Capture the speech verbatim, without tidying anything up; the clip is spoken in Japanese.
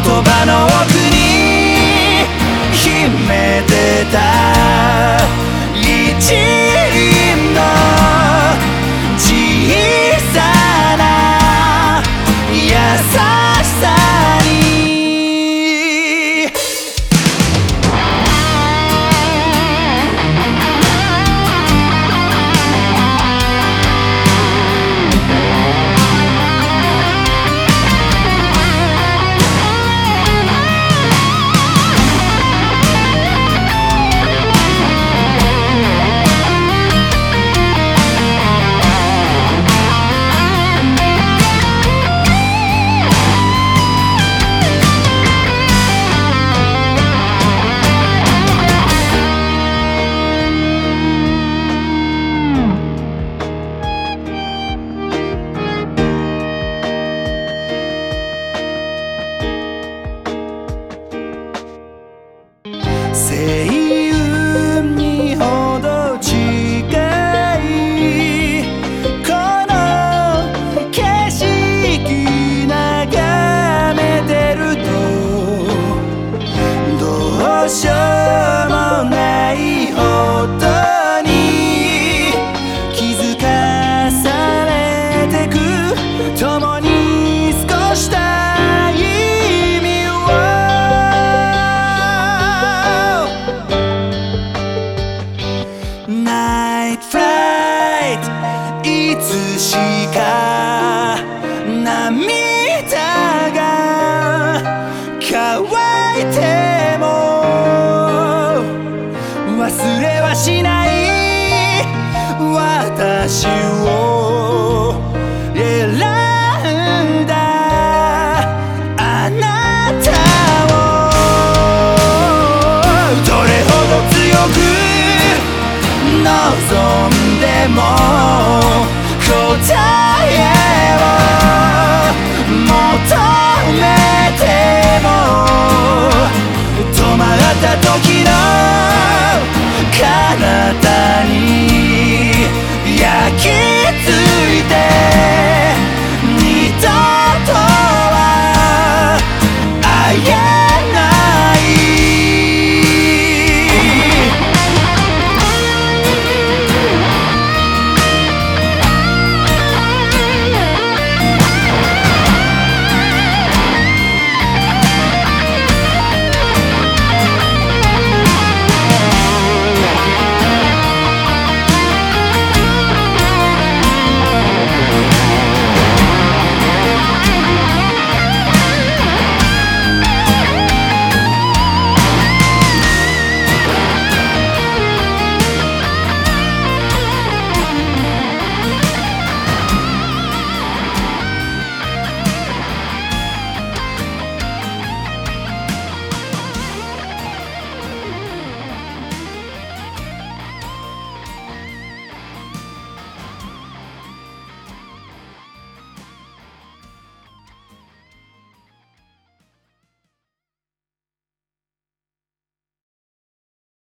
葉の奥に秘めてた一輪の小さな優しさに星雲にほど近いこの景色眺めてるとどうしようもないことに気づかされてく共に少した意味をナイトフライトいつしか涙が乾いても忘れはしない私を選んだあなたをどれほど強く望んでも